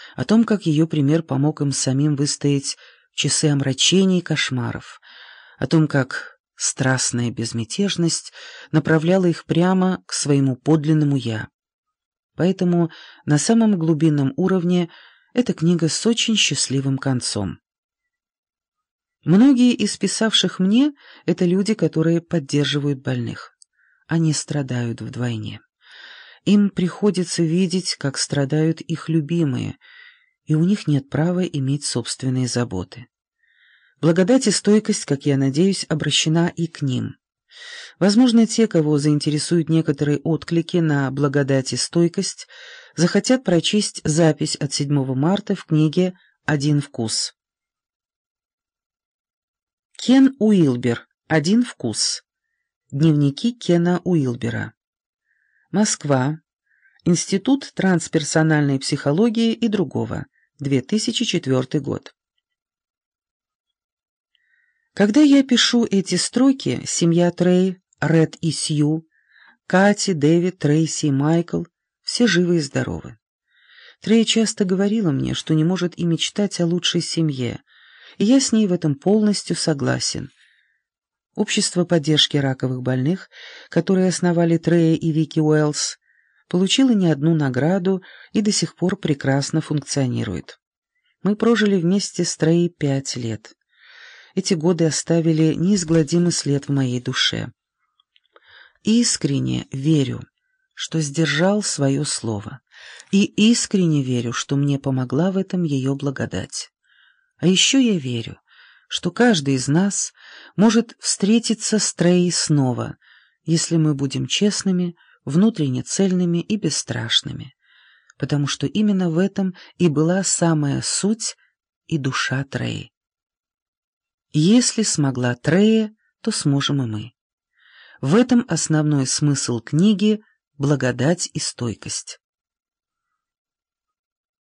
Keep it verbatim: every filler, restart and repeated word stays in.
о том, как ее пример помог им самим выстоять в часы омрачений и кошмаров, о том, как страстная безмятежность направляла их прямо к своему подлинному «я». Поэтому на самом глубинном уровне эта книга с очень счастливым концом. Многие из писавших мне — это люди, которые поддерживают больных. Они страдают вдвойне. Им приходится видеть, как страдают их любимые, и у них нет права иметь собственные заботы. Благодать и стойкость, как я надеюсь, обращена и к ним. Возможно, те, кого заинтересуют некоторые отклики на «Благодать и стойкость», захотят прочесть запись от седьмого марта в книге «Один вкус». Кен Уилбер. «Один вкус». Дневники Кена Уилбера. Москва. Институт трансперсональной психологии и другого. две тысячи четвёртый год. Когда я пишу эти строки, семья Трей, Ред и Сью, Кати, Дэвид, Трейси и Майкл все живы и здоровы. Трей часто говорила мне, что не может и мечтать о лучшей семье, и я с ней в этом полностью согласен. Общество поддержки раковых больных, которое основали Трея и Вики Уэллс, получило не одну награду и до сих пор прекрасно функционирует. Мы прожили вместе с Трей пять лет. Эти годы оставили неизгладимый след в моей душе. Искренне верю, что сдержал свое слово, и искренне верю, что мне помогла в этом ее благодать. А еще я верю, что каждый из нас может встретиться с Трей снова, если мы будем честными, внутренне цельными и бесстрашными, потому что именно в этом и была самая суть и душа Трей. Если смогла Трея, то сможем и мы. В этом основной смысл книги «Благодать и стойкость».